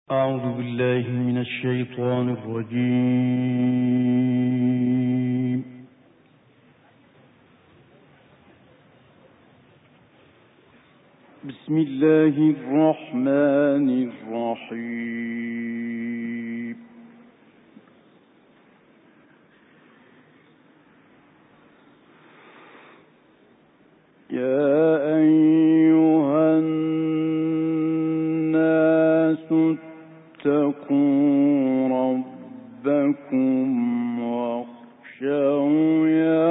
أعوذ بالله من الشيطان الرجيم. بسم الله الرحمن الرحيم. يا أيها الناس اتقوا ربكم واخشوا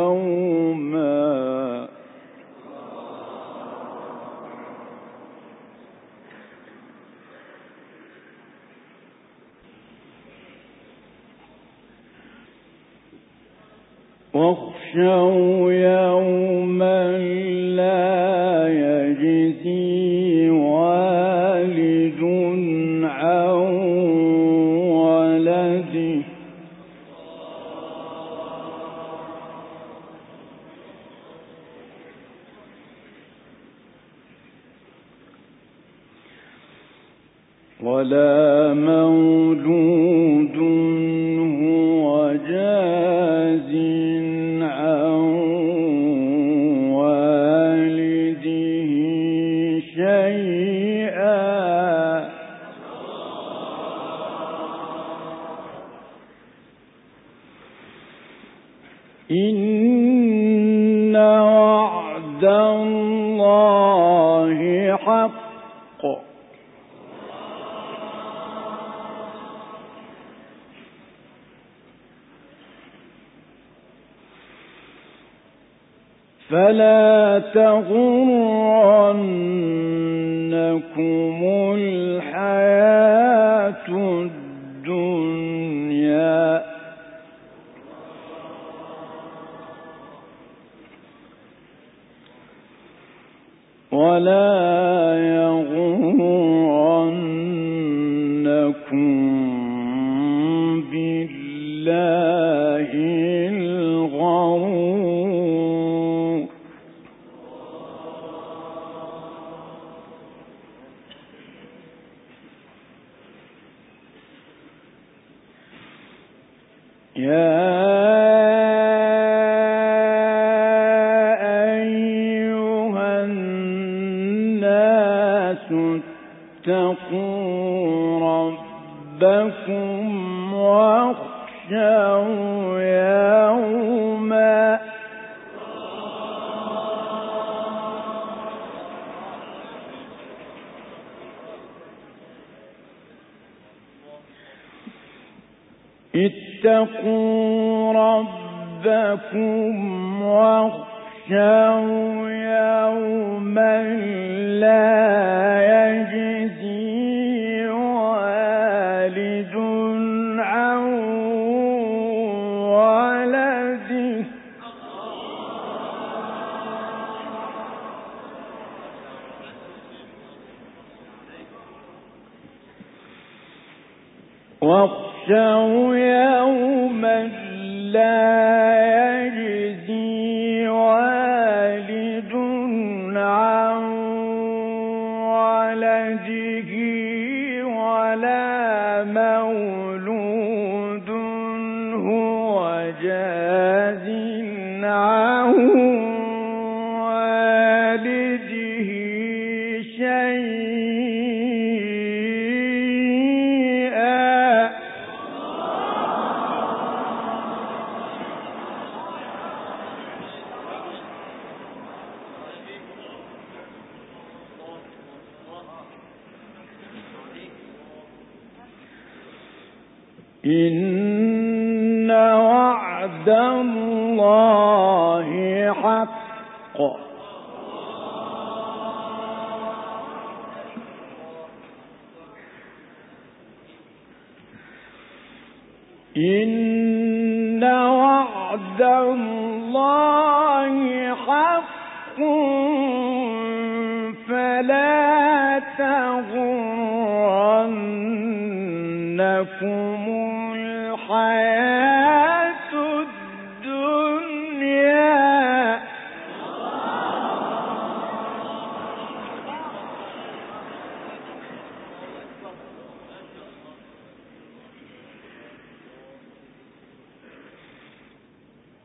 يوما لا يجزي والد عن ولده ولا مولود هو جاز عن والده شيئا إن وعد الله حق فلا تغرنكم الحياة الدنيا ولا يغرنكم بالله الغرور. يا أيها الناس اتقوا ربكم واخشوا يوما اتقوا ربكم واخشوا يوما لا يجزي والد عن ولده واخشوا يوما لا يجزي والد عن ولده ولا مولود هو جاز عن والده شيئا إن وعد الله حق إن وعد الله حق فلا تغرنكم الحياة الدنيا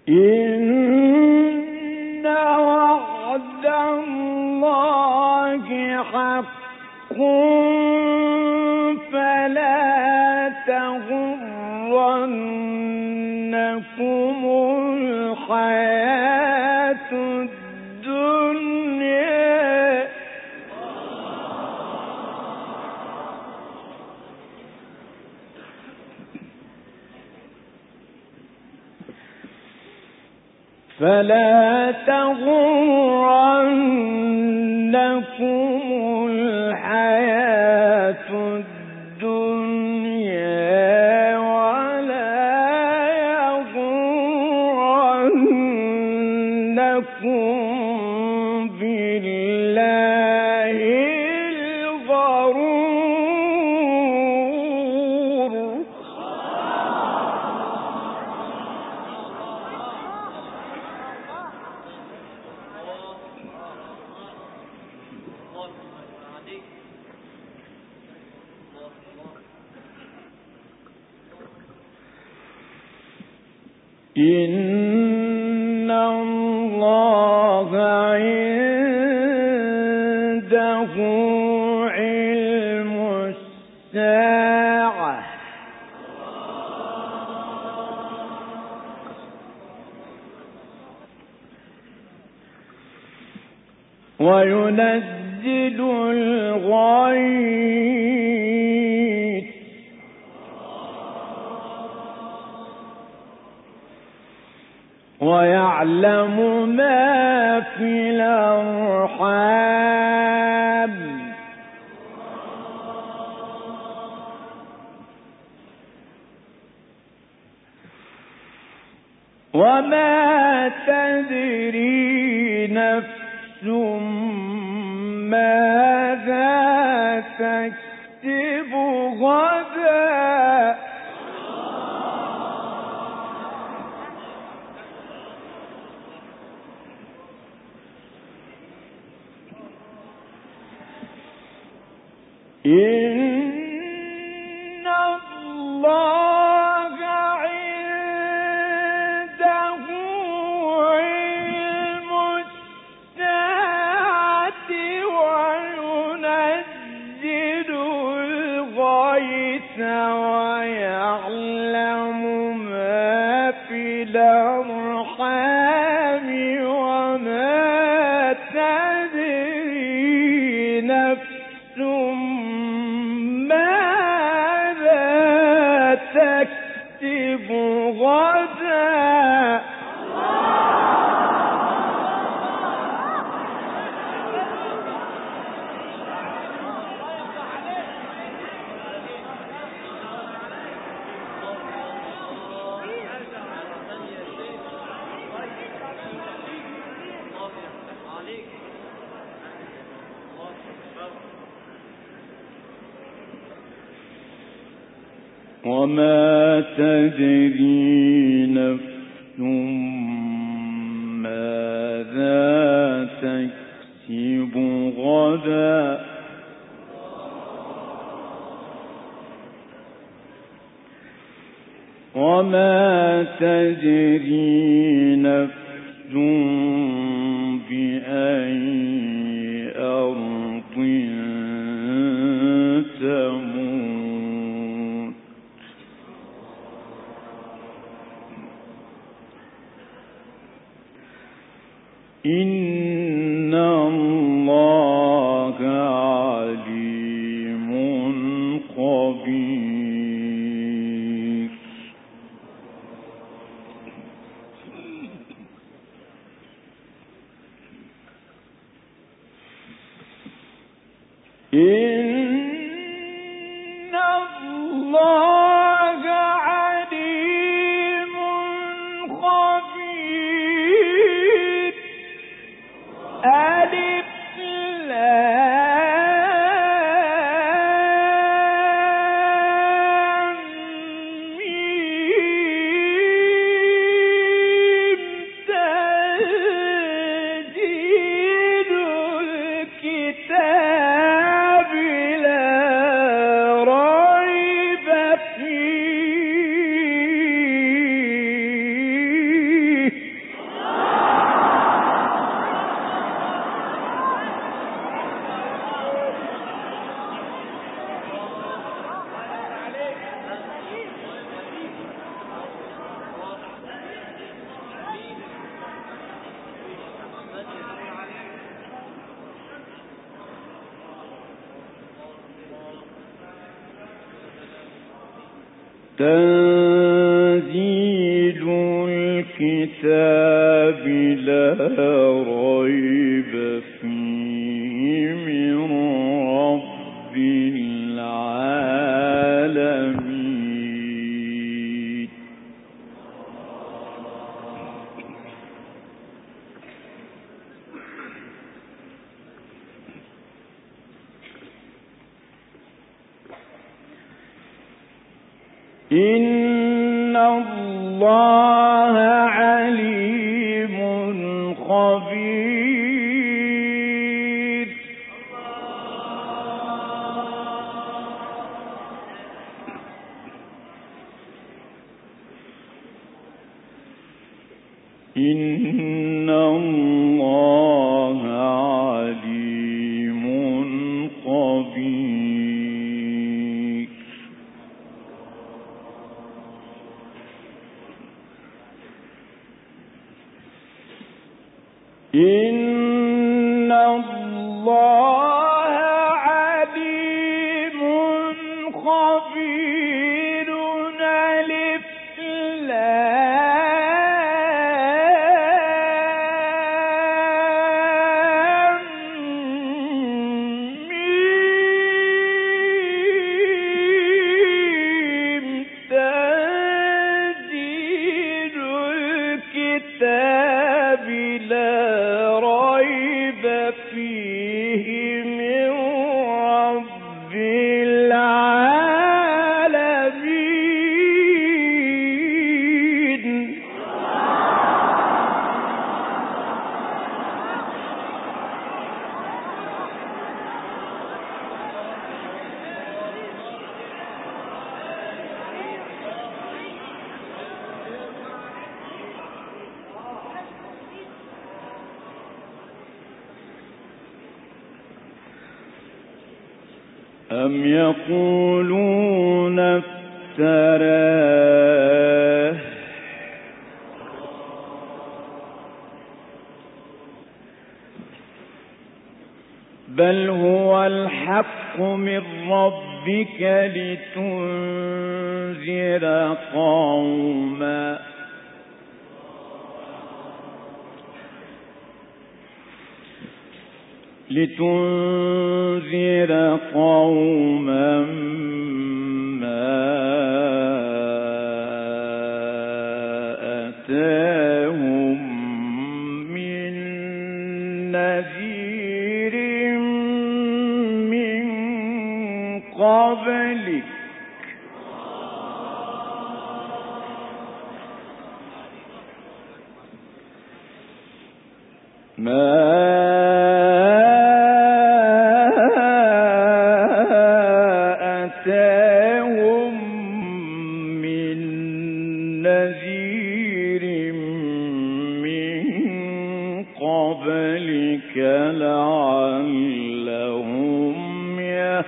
إن وعد الله حق فلا تغرنكم الحياة الدنيا فلا تغرنكم الحياة الدنيا ولا يغرنكم بالله الغرور. إن الله عنده علم الساعة وينزل الغيث ويعلم ما في الأرحام وما تدري نفس ماذا تكسب غدا إن الله عنده علم الساعة وينزل الغيث ويعلم ما في الأرحام وما تدري نفس ماذا تكسب غدا وما تدري نفس ماذا تكسب غدا وما تدري نفس بأي أرض تموت إن الله عليم خبير. إن الله عليم خبير تنزيل الكتاب لا ريب فيه من رب العالمين. إن الله عليم خبير. إن الله عليم خبير. إن الله عليم خبير. ألف لام ميم. تنزيل الكتاب لا ريب فيه من رب العالمين. أم يقولون افتراه بل هو الحق من ربك لتنذر قوما ما أتاهم من نذير من قبلك لعلهم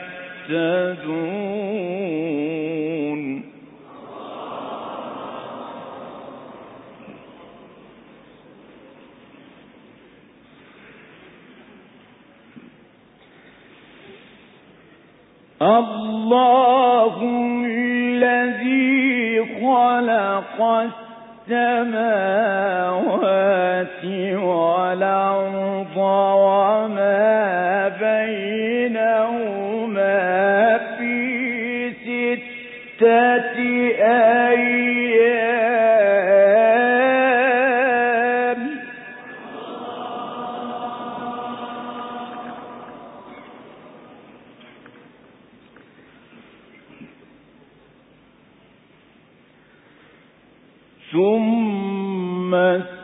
يهتدون. الله الذي خلق السماوات والأرض وما بينهما في 6 أيام ثم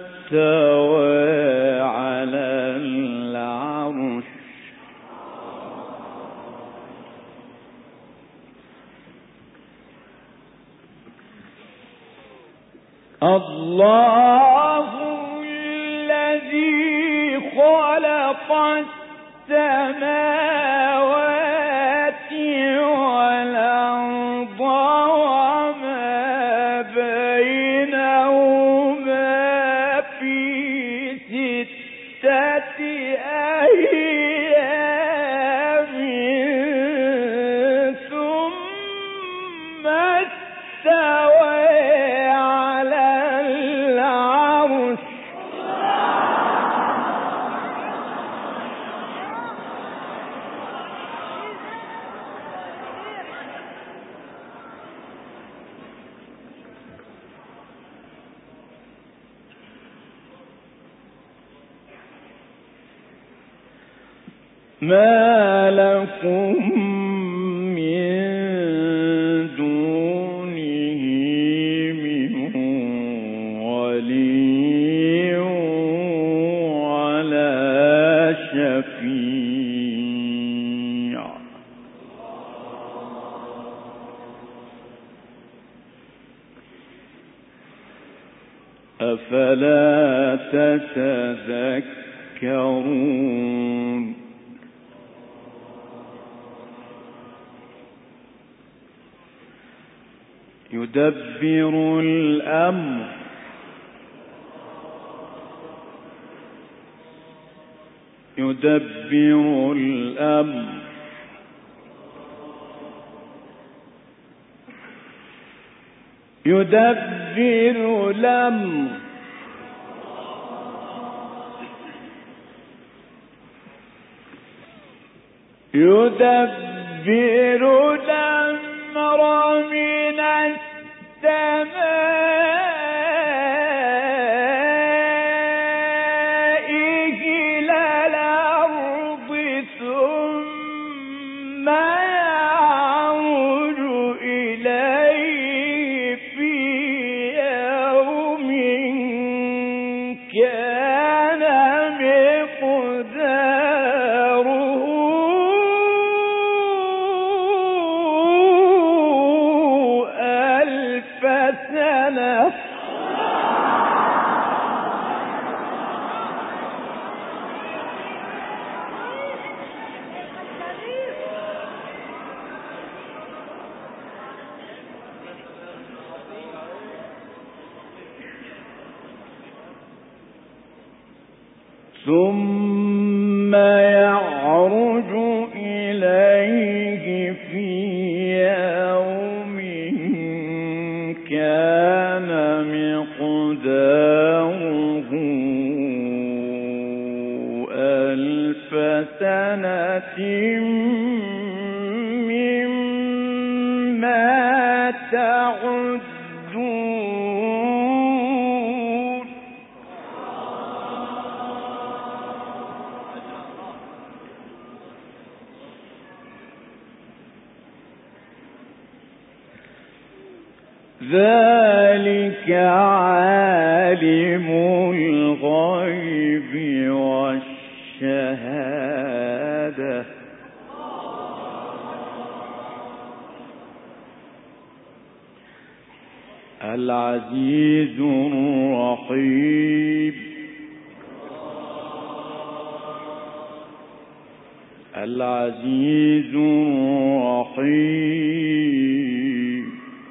استوى على العرش. الله الذي خلق السماوات والأرض وما بينهما في 6 أيام ثم استوى ما لكم من دونه من ولي ولا شفيع أفلا تتذكرون يدبر الأمر يدبر الأمر يدبر الأمر يدبر الأمر من السماء إلى الأرض ثم يعرج إليه في يوم كان مقداره ألف سنة ثم يعرج إليه في يوم كان مقداره ألف سنة مما تعدون ذلك عالم الغيب والشهادة العزيز الرحيم العزيز الرحيم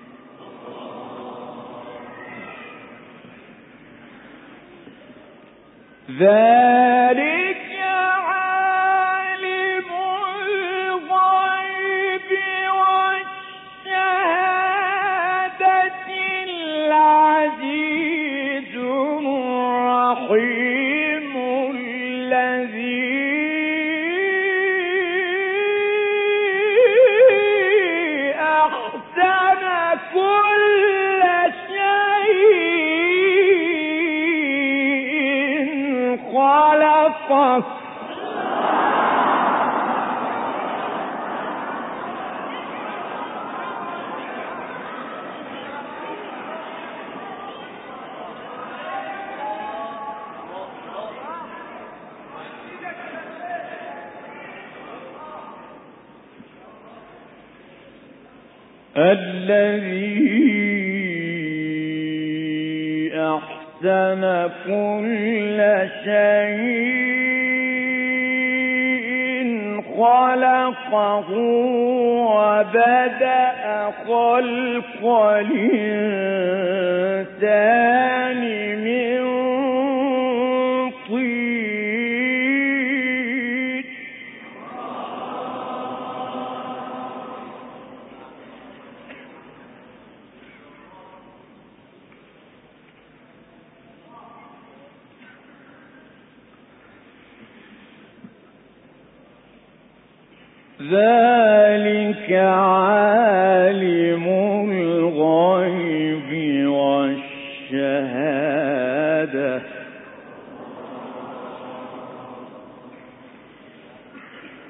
ذلك عالم الغيب والشهادة العزيز الرحيم الذي أحسن كل شيء خلقه الذي أحسن كل شيء خلقه وبدأ خلق الإنسان من طين ذلك عالم الغيب والشهادة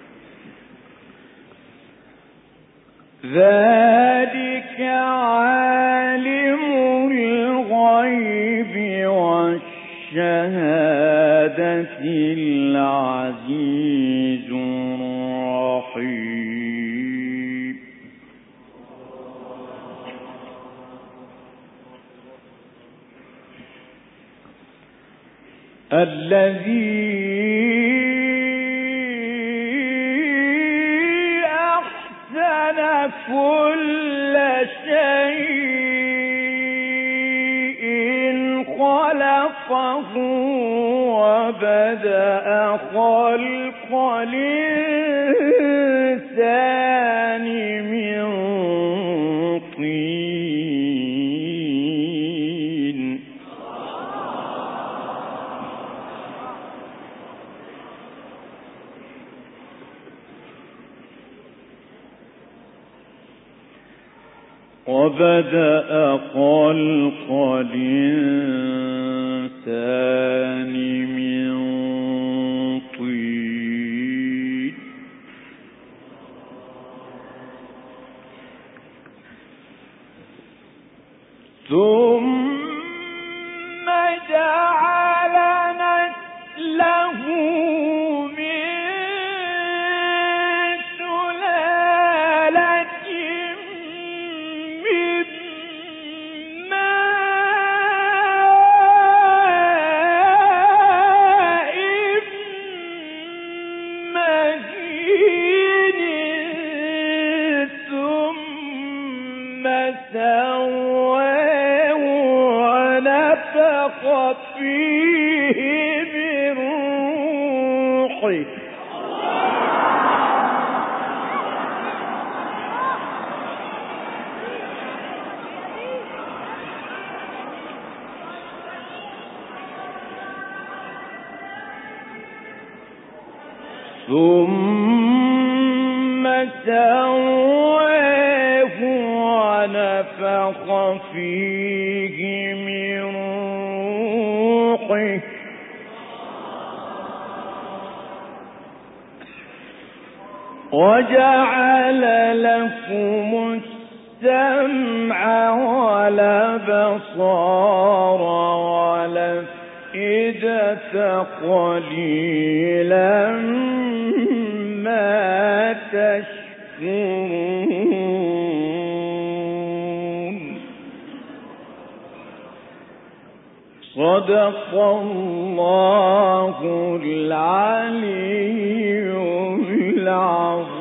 عالم الغيب والشهادة العزيز الرحيم. الذي أحسن كل شيء خلقه وبدأ خلق الإنسان من طين. وبدأ خلق الإنسان من طين ثم جعل نسله من سلالة من ماء مهين ثم سواه ونفخ فيه من روحه ثم سواه ونفخ فيه من روحه وجعل لكم السمع والأبصار والأفئدة قليلا ما تشكرون. صدق الله العلي العظيم.